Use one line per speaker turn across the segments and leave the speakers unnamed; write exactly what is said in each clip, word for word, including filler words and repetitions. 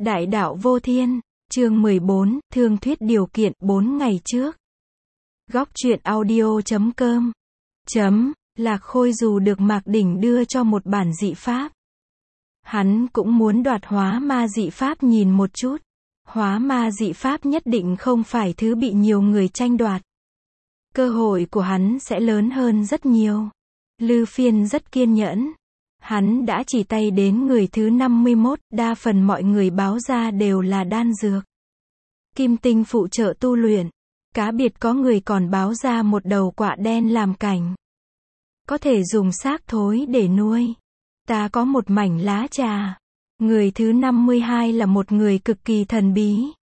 Đại đạo vô thiên, chương mười bốn, thương thuyết điều kiện bốn ngày trước. Góc truyện audio chấm com chấm, Lạc Khôi dù được Mạc Đỉnh đưa cho một bản dị pháp. Hắn cũng muốn đoạt hóa ma dị pháp nhìn một chút. Hóa ma dị pháp nhất định không phải thứ bị nhiều người tranh đoạt. Cơ hội của hắn sẽ lớn hơn rất nhiều. Lư Phiên rất kiên nhẫn. Hắn đã chỉ tay đến người thứ năm mươi mốt, đa phần mọi người báo ra đều là đan dược. Kim tinh phụ trợ tu luyện. Cá biệt có người còn báo ra một đầu quạ đen làm cảnh. Có thể dùng xác thối để nuôi. Ta có một mảnh lá trà. Người thứ năm mươi hai là một người cực kỳ thần bí.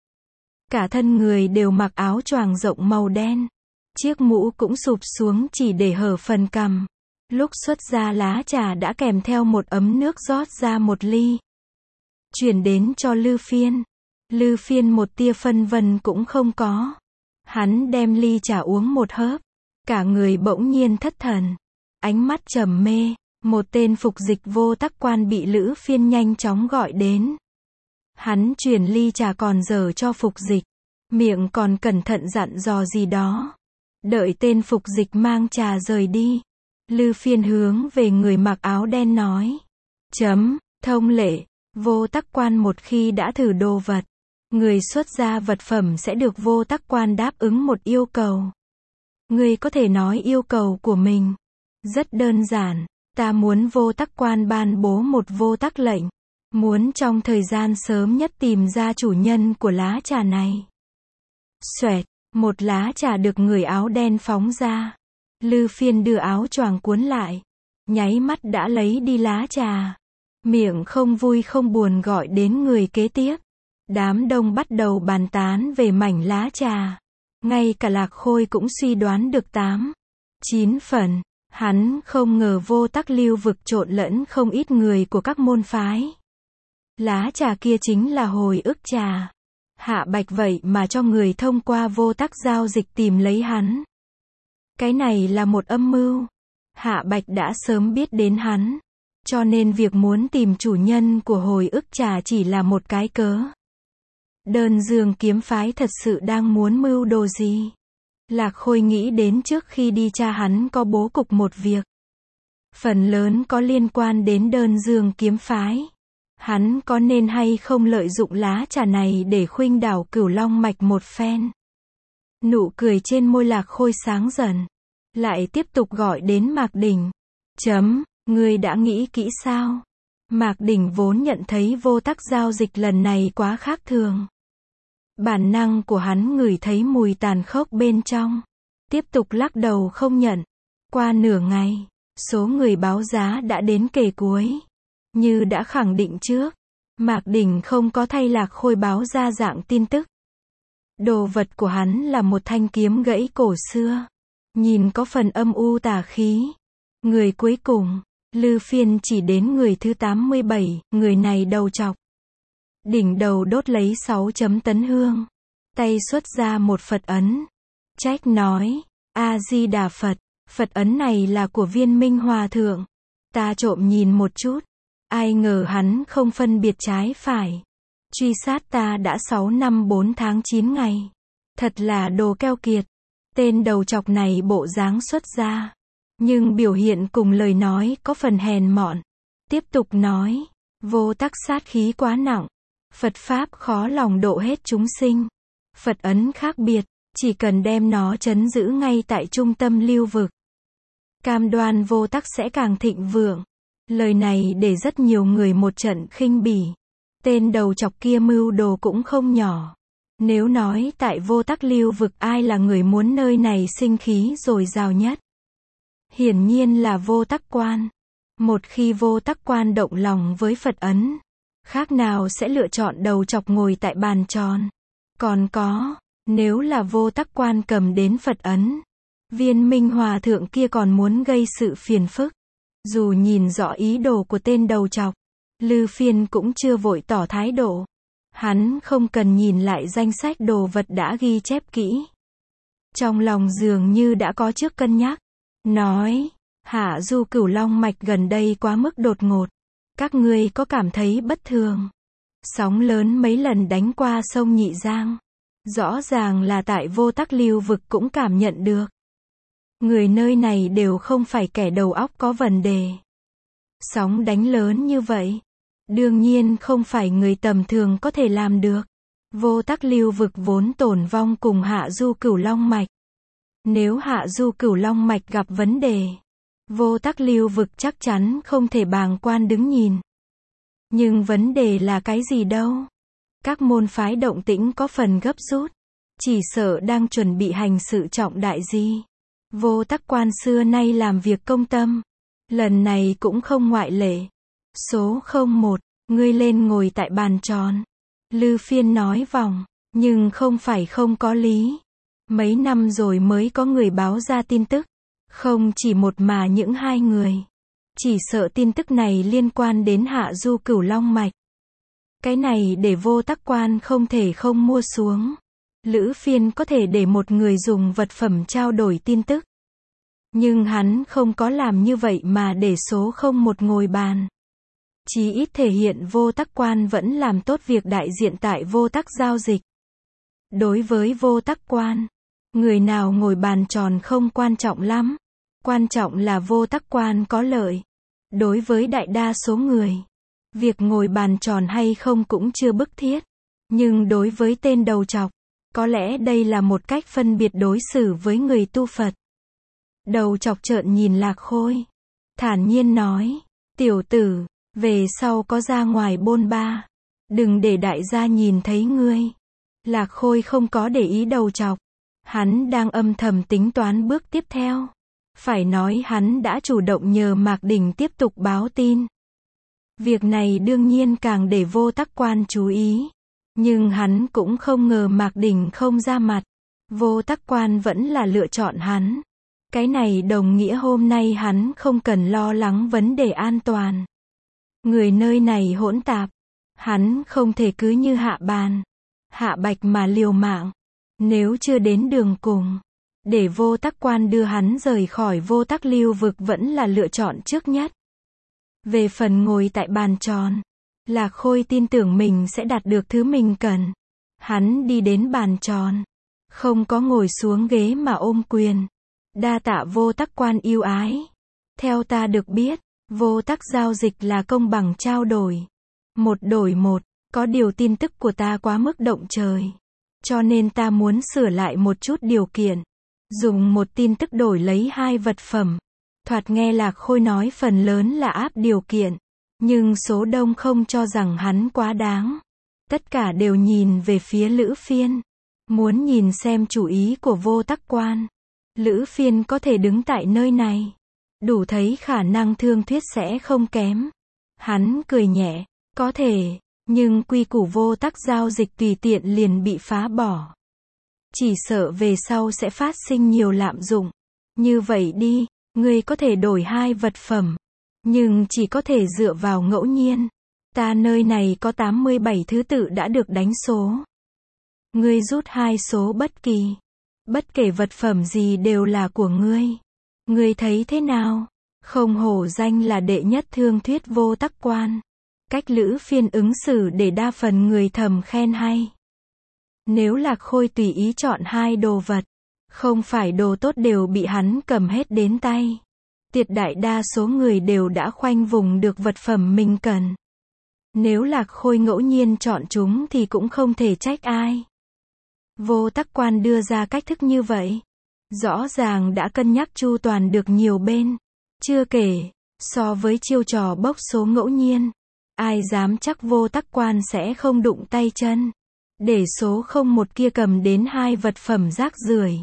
Cả thân người đều mặc áo choàng rộng màu đen. Chiếc mũ cũng sụp xuống chỉ để hở phần cằm. Lúc xuất ra lá trà đã kèm theo một ấm nước rót ra một ly. Chuyển đến cho Lư Phiên. Lư Phiên một tia phân vân cũng không có. Hắn đem ly trà uống một hớp. Cả người bỗng nhiên thất thần. Ánh mắt trầm mê. Một tên phục dịch vô tắc quan bị Lữ Phiên nhanh chóng gọi đến. Hắn chuyển ly trà còn dở cho phục dịch. Miệng còn cẩn thận dặn dò gì đó. Đợi tên phục dịch mang trà rời đi. Lư Phiên hướng về người mặc áo đen nói. Chấm, thông lệ, vô tắc quan một khi đã thử đồ vật. Người xuất ra vật phẩm sẽ được vô tắc quan đáp ứng một yêu cầu. Người có thể nói yêu cầu của mình. Rất đơn giản, ta muốn vô tắc quan ban bố một vô tắc lệnh. Muốn trong thời gian sớm nhất tìm ra chủ nhân của lá trà này. Xoẹt, một lá trà được người áo đen phóng ra. Lư Phiên đưa áo choàng cuốn lại. Nháy mắt đã lấy đi lá trà. Miệng không vui không buồn gọi đến người kế tiếp. Đám đông bắt đầu bàn tán về mảnh lá trà. Ngay cả Lạc Khôi cũng suy đoán được tám, chín phần. Hắn không ngờ vô tắc lưu vực trộn lẫn không ít người của các môn phái. Lá trà kia chính là hồi ức trà. Hạ Bạch vậy mà cho người thông qua vô tắc giao dịch tìm lấy hắn. Cái này là một âm mưu. Hạ Bạch đã sớm biết đến hắn. Cho nên việc muốn tìm chủ nhân của hồi ức trà chỉ là một cái cớ. Đơn Dương kiếm phái thật sự đang muốn mưu đồ gì? Lạc Khôi nghĩ đến trước khi đi cha hắn có bố cục một việc. Phần lớn có liên quan đến Đơn Dương kiếm phái. Hắn có nên hay không lợi dụng lá trà này để khuynh đảo Cửu Long mạch một phen? Nụ cười trên môi Lạc Khôi sáng dần. Lại tiếp tục gọi đến Mạc Đỉnh. Chấm, ngươi đã nghĩ kỹ sao? Mạc Đỉnh vốn nhận thấy vô tắc giao dịch lần này quá khác thường. Bản năng của hắn ngửi thấy mùi tàn khốc bên trong. Tiếp tục lắc đầu không nhận. Qua nửa ngày, số người báo giá đã đến kề cuối. Như đã khẳng định trước, Mạc Đỉnh không có thay Lạc Khôi báo ra dạng tin tức. Đồ vật của hắn là một thanh kiếm gãy cổ xưa. Nhìn có phần âm u tà khí. Người cuối cùng, Lư Phiên chỉ đến người thứ tám mươi bảy, người này đầu trọc. Đỉnh đầu đốt lấy sáu chấm tấn hương. Tay xuất ra một Phật ấn. Trách nói, A-di-đà Phật, Phật ấn này là của Viên Minh Hòa Thượng. Ta trộm nhìn một chút. Ai ngờ hắn không phân biệt trái phải. Truy sát ta đã sáu năm bốn tháng chín ngày. Thật là đồ keo kiệt. Tên đầu trọc này bộ dáng xuất ra. Nhưng biểu hiện cùng lời nói có phần hèn mọn. Tiếp tục nói, vô tắc sát khí quá nặng. Phật Pháp khó lòng độ hết chúng sinh. Phật ấn khác biệt, chỉ cần đem nó trấn giữ ngay tại trung tâm lưu vực. Cam đoan vô tắc sẽ càng thịnh vượng. Lời này để rất nhiều người một trận khinh bỉ. Tên đầu chọc kia mưu đồ cũng không nhỏ. Nếu nói tại vô tắc lưu vực ai là người muốn nơi này sinh khí dồi dào nhất? Hiển nhiên là vô tắc quan. Một khi vô tắc quan động lòng với Phật ấn, khác nào sẽ lựa chọn đầu chọc ngồi tại bàn tròn. Còn có, nếu là vô tắc quan cầm đến Phật ấn, Viên Minh Hòa Thượng kia còn muốn gây sự phiền phức. Dù nhìn rõ ý đồ của tên đầu chọc, Lư Phiên cũng chưa vội tỏ thái độ. Hắn không cần nhìn lại danh sách đồ vật đã ghi chép kỹ. Trong lòng dường như đã có trước cân nhắc. Nói, hạ du Cửu Long mạch gần đây quá mức đột ngột. Các ngươi có cảm thấy bất thường? Sóng lớn mấy lần đánh qua sông Nhị Giang. Rõ ràng là tại vô tắc lưu vực cũng cảm nhận được. Người nơi này đều không phải kẻ đầu óc có vấn đề. Sóng đánh lớn như vậy, đương nhiên không phải người tầm thường có thể làm được. Vô tắc lưu vực vốn tồn vong cùng hạ du cửu long mạch. Nếu hạ du cửu long mạch gặp vấn đề, vô tắc lưu vực chắc chắn không thể bàng quan đứng nhìn. Nhưng vấn đề là cái gì đâu? Các môn phái động tĩnh có phần gấp rút, chỉ sợ đang chuẩn bị hành sự trọng đại gì. Vô tắc quan xưa nay làm việc công tâm, lần này cũng không ngoại lệ. Số không một, ngươi lên ngồi tại bàn tròn. Lư Phiên nói vòng, nhưng không phải không có lý. Mấy năm rồi mới có người báo ra tin tức, không chỉ một mà những hai người. Chỉ sợ tin tức này liên quan đến hạ du cửu long mạch. Cái này để vô tắc quan không thể không mua xuống. Lữ Phiên có thể để một người dùng vật phẩm trao đổi tin tức. Nhưng hắn không có làm như vậy mà để số không một ngồi bàn. Chí ít thể hiện vô tắc quan vẫn làm tốt việc đại diện tại vô tắc giao dịch. Đối với vô tắc quan, người nào ngồi bàn tròn không quan trọng lắm. Quan trọng là vô tắc quan có lợi. Đối với đại đa số người, việc ngồi bàn tròn hay không cũng chưa bức thiết. Nhưng đối với tên đầu trọc, có lẽ đây là một cách phân biệt đối xử với người tu Phật. Đầu trọc trợn nhìn Lạc Khôi, thản nhiên nói, tiểu tử, về sau có ra ngoài bôn ba, đừng để đại gia nhìn thấy ngươi. Lạc Khôi không có để ý đầu trọc, hắn đang âm thầm tính toán bước tiếp theo. Phải nói hắn đã chủ động nhờ Mạc Đỉnh tiếp tục báo tin. Việc này đương nhiên càng để vô tắc quan chú ý. Nhưng hắn cũng không ngờ Mạc Đỉnh không ra mặt. Vô tắc quan vẫn là lựa chọn hắn. Cái này đồng nghĩa hôm nay hắn không cần lo lắng vấn đề an toàn. Người nơi này hỗn tạp. Hắn không thể cứ như Hạ Bàn, Hạ Bạch mà liều mạng. Nếu chưa đến đường cùng, để vô tắc quan đưa hắn rời khỏi vô tắc lưu vực vẫn là lựa chọn trước nhất. Về phần ngồi tại bàn tròn, Lạc Khôi tin tưởng mình sẽ đạt được thứ mình cần. Hắn đi đến bàn tròn, không có ngồi xuống ghế mà ôm quyền. Đa tạ vô tắc quan yêu ái. Theo ta được biết, vô tắc giao dịch là công bằng trao đổi. Một đổi một, có điều tin tức của ta quá mức động trời. Cho nên ta muốn sửa lại một chút điều kiện. Dùng một tin tức đổi lấy hai vật phẩm. Thoạt nghe Lạc Khôi nói phần lớn là áp điều kiện. Nhưng số đông không cho rằng hắn quá đáng. Tất cả đều nhìn về phía Lữ Phiên. Muốn nhìn xem chủ ý của vô tắc quan. Lữ Phiên có thể đứng tại nơi này. Đủ thấy khả năng thương thuyết sẽ không kém. Hắn cười nhẹ. Có thể, nhưng quy củ vô tắc giao dịch tùy tiện liền bị phá bỏ. Chỉ sợ về sau sẽ phát sinh nhiều lạm dụng. Như vậy đi, ngươi có thể đổi hai vật phẩm. Nhưng chỉ có thể dựa vào ngẫu nhiên. Ta nơi này có tám mươi bảy thứ tự đã được đánh số. Ngươi rút hai số bất kỳ. Bất kể vật phẩm gì đều là của ngươi. Ngươi thấy thế nào? Không hổ danh là đệ nhất thương thuyết vô tắc quan. Cách Lữ Phiên ứng xử để đa phần người thầm khen hay. Nếu Lạc Khôi tùy ý chọn hai đồ vật, không phải đồ tốt đều bị hắn cầm hết đến tay. Tuyệt đại đa số người đều đã khoanh vùng được vật phẩm mình cần. Nếu Lạc Khôi ngẫu nhiên chọn chúng thì cũng không thể trách ai. Vô tắc quan đưa ra cách thức như vậy. Rõ ràng đã cân nhắc chu toàn được nhiều bên. Chưa kể, so với chiêu trò bốc số ngẫu nhiên, ai dám chắc vô tắc quan sẽ không đụng tay chân. Để số không một kia cầm đến hai vật phẩm rác rưởi.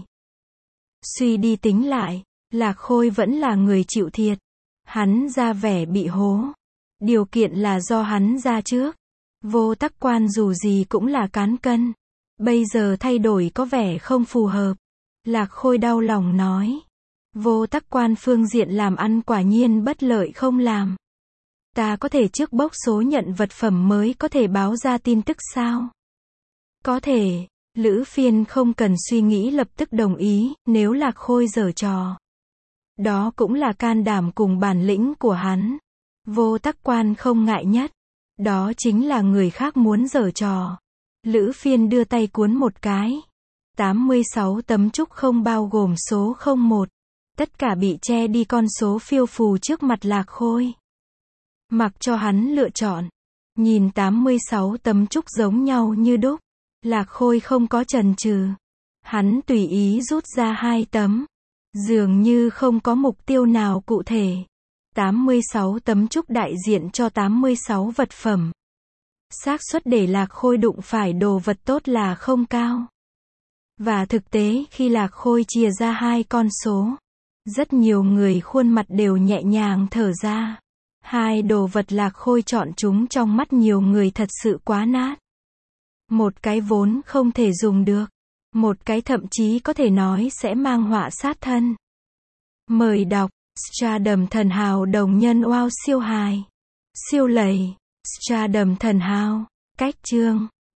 Suy đi tính lại, Lạc Khôi vẫn là người chịu thiệt. Hắn ra vẻ bị hố. Điều kiện là do hắn ra trước. Vô tắc quan dù gì cũng là cán cân. Bây giờ thay đổi có vẻ không phù hợp. Lạc Khôi đau lòng nói. Vô tắc quan phương diện làm ăn quả nhiên bất lợi không làm. Ta có thể trước bốc số nhận vật phẩm mới có thể báo ra tin tức sao? Có thể. Lữ Phiên không cần suy nghĩ lập tức đồng ý, nếu Lạc Khôi giở trò. Đó cũng là can đảm cùng bản lĩnh của hắn. Vô tắc quan không ngại nhất. Đó chính là người khác muốn giở trò. Lữ Phiên đưa tay cuốn một cái. tám mươi sáu tấm trúc không bao gồm số không một. Tất cả bị che đi con số phiêu phù trước mặt Lạc Khôi. Mặc cho hắn lựa chọn. Nhìn tám mươi sáu tấm trúc giống nhau như đúc. Lạc Khôi không có chần chừ. Hắn tùy ý rút ra hai tấm. Dường như không có mục tiêu nào cụ thể. tám mươi sáu tấm trúc đại diện cho tám mươi sáu vật phẩm. Xác suất để Lạc Khôi đụng phải đồ vật tốt là không cao. Và thực tế khi Lạc Khôi chìa ra hai con số, rất nhiều người khuôn mặt đều nhẹ nhàng thở ra. Hai đồ vật Lạc Khôi chọn chúng trong mắt nhiều người thật sự quá nát. Một cái vốn không thể dùng được. Một cái thậm chí có thể nói sẽ mang họa sát thân. Mời đọc Stardom thần hào đồng nhân wow siêu hài. Siêu lầy. Stardom thần hào. Cách chương